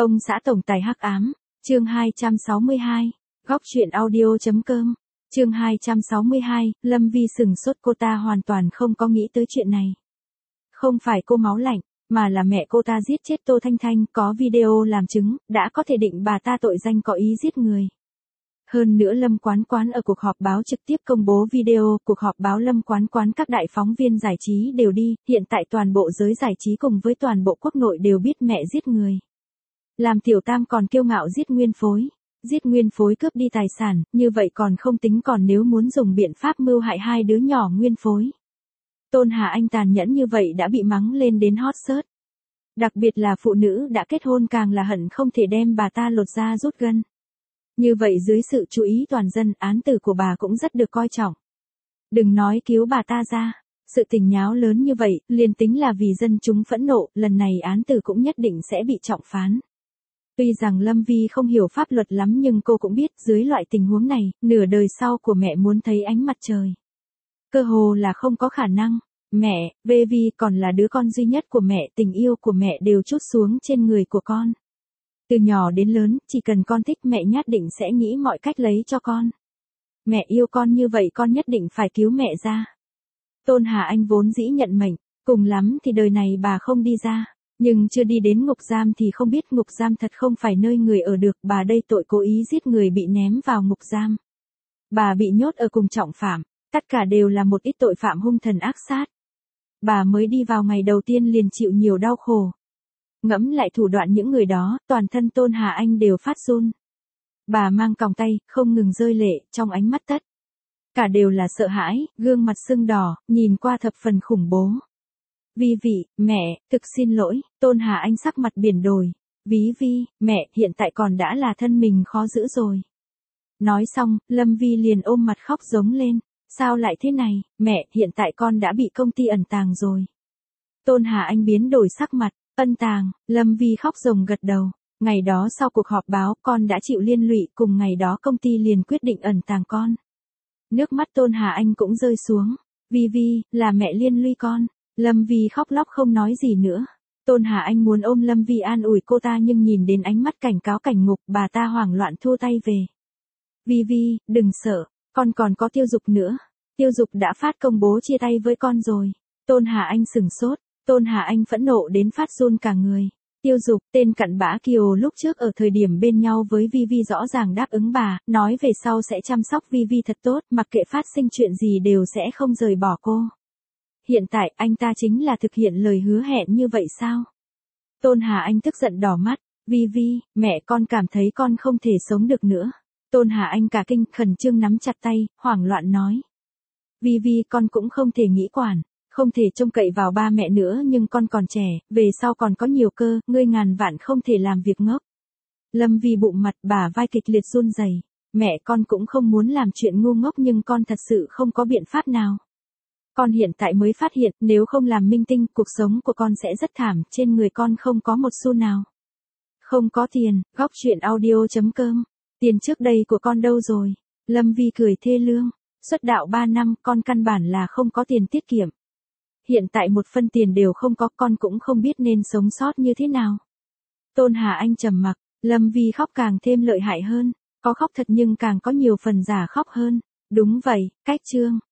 Ông xã tổng tài hắc ám, chương 262, góc truyện audio.com, chương 262, Lâm Vi sừng sốt, cô ta hoàn toàn không có nghĩ tới chuyện này. Không phải cô máu lạnh, mà là mẹ cô ta giết chết Tô Thanh Thanh, có video làm chứng, đã có thể định bà ta tội danh có ý giết người. Hơn nữa Lâm Quán Quán ở cuộc họp báo trực tiếp công bố video, cuộc họp báo Lâm Quán Quán các đại phóng viên giải trí đều đi, hiện tại toàn bộ giới giải trí cùng với toàn bộ quốc nội đều biết mẹ giết người. Làm tiểu tam còn kiêu ngạo giết nguyên phối cướp đi tài sản, như vậy còn không tính, còn nếu muốn dùng biện pháp mưu hại hai đứa nhỏ nguyên phối. Tôn Hà Anh tàn nhẫn như vậy đã bị mắng lên đến hot search. Đặc biệt là phụ nữ đã kết hôn càng là hận không thể đem bà ta lột da rút gân. Như vậy dưới sự chú ý toàn dân, án tử của bà cũng rất được coi trọng. Đừng nói cứu bà ta ra, sự tình nháo lớn như vậy, liền tính là vì dân chúng phẫn nộ, lần này án tử cũng nhất định sẽ bị trọng phán. Tuy rằng Lâm Vi không hiểu pháp luật lắm nhưng cô cũng biết dưới loại tình huống này, nửa đời sau của mẹ muốn thấy ánh mặt trời. Cơ hồ là không có khả năng. Mẹ, Vi còn là đứa con duy nhất của mẹ, tình yêu của mẹ đều trút xuống trên người của con. Từ nhỏ đến lớn, chỉ cần con thích mẹ nhất định sẽ nghĩ mọi cách lấy cho con. Mẹ yêu con như vậy, con nhất định phải cứu mẹ ra. Tôn Hà Anh vốn dĩ nhận mệnh, cùng lắm thì đời này bà không đi ra. Nhưng chưa đi đến ngục giam thì không biết ngục giam thật không phải nơi người ở được, bà đây tội cố ý giết người bị ném vào ngục giam. Bà bị nhốt ở cùng trọng phạm, tất cả đều là một ít tội phạm hung thần ác sát. Bà mới đi vào ngày đầu tiên liền chịu nhiều đau khổ. Ngẫm lại thủ đoạn những người đó, toàn thân Tôn Hà Anh đều phát run. Bà mang còng tay, không ngừng rơi lệ, trong ánh mắt tất cả đều là sợ hãi, gương mặt sưng đỏ, nhìn qua thập phần khủng bố. Vi, mẹ, thực xin lỗi, Tôn Hà Anh sắc mặt biển đổi. Vi, mẹ, hiện tại còn đã là thân mình khó giữ rồi. Nói xong, Lâm Vi liền ôm mặt khóc giống lên. Sao lại thế này, mẹ, hiện tại con đã bị công ty ẩn tàng rồi. Tôn Hà Anh biến đổi sắc mặt, ân tàng, Lâm Vi khóc ròng gật đầu. Ngày đó sau cuộc họp báo, con đã chịu liên lụy, cùng ngày đó công ty liền quyết định ẩn tàng con. Nước mắt Tôn Hà Anh cũng rơi xuống. Vi, là mẹ liên lụy con. Lâm Vi khóc lóc không nói gì nữa. Tôn Hà Anh muốn ôm Lâm Vi an ủi cô ta nhưng nhìn đến ánh mắt cảnh cáo cảnh ngục, bà ta hoảng loạn thua tay về. Vi, đừng sợ, con còn có Tiêu Dục nữa. Tiêu Dục đã phát công bố chia tay với con rồi. Tôn Hà Anh sửng sốt, Tôn Hà Anh phẫn nộ đến phát run cả người. Tiêu Dục, tên cặn bã Kiều lúc trước ở thời điểm bên nhau với Vi rõ ràng đáp ứng bà, nói về sau sẽ chăm sóc Vi thật tốt, mặc kệ phát sinh chuyện gì đều sẽ không rời bỏ cô. Hiện tại, anh ta chính là thực hiện lời hứa hẹn như vậy sao? Tôn Hà Anh tức giận đỏ mắt. Vi, mẹ, con cảm thấy con không thể sống được nữa. Tôn Hà Anh cả kinh, khẩn trương nắm chặt tay, hoảng loạn nói. Vi, con cũng không thể nghĩ quản, không thể trông cậy vào ba mẹ nữa, nhưng con còn trẻ, về sau còn có nhiều cơ, ngươi ngàn vạn không thể làm việc ngốc. Lâm Vi bụng mặt, bả vai kịch liệt run rẩy. Mẹ, con cũng không muốn làm chuyện ngu ngốc nhưng con thật sự không có biện pháp nào. Con hiện tại mới phát hiện, nếu không làm minh tinh, cuộc sống của con sẽ rất thảm, trên người con không có một xu nào. Không có tiền, góc truyện audio.com, tiền trước đây của con đâu rồi? Lâm Vi cười thê lương, xuất đạo 3 năm, con căn bản là không có tiền tiết kiệm. Hiện tại một phân tiền đều không có, con cũng không biết nên sống sót như thế nào. Tôn Hà Anh trầm mặc, Lâm Vi khóc càng thêm lợi hại hơn, có khóc thật nhưng càng có nhiều phần giả khóc hơn. Đúng vậy, cách chương.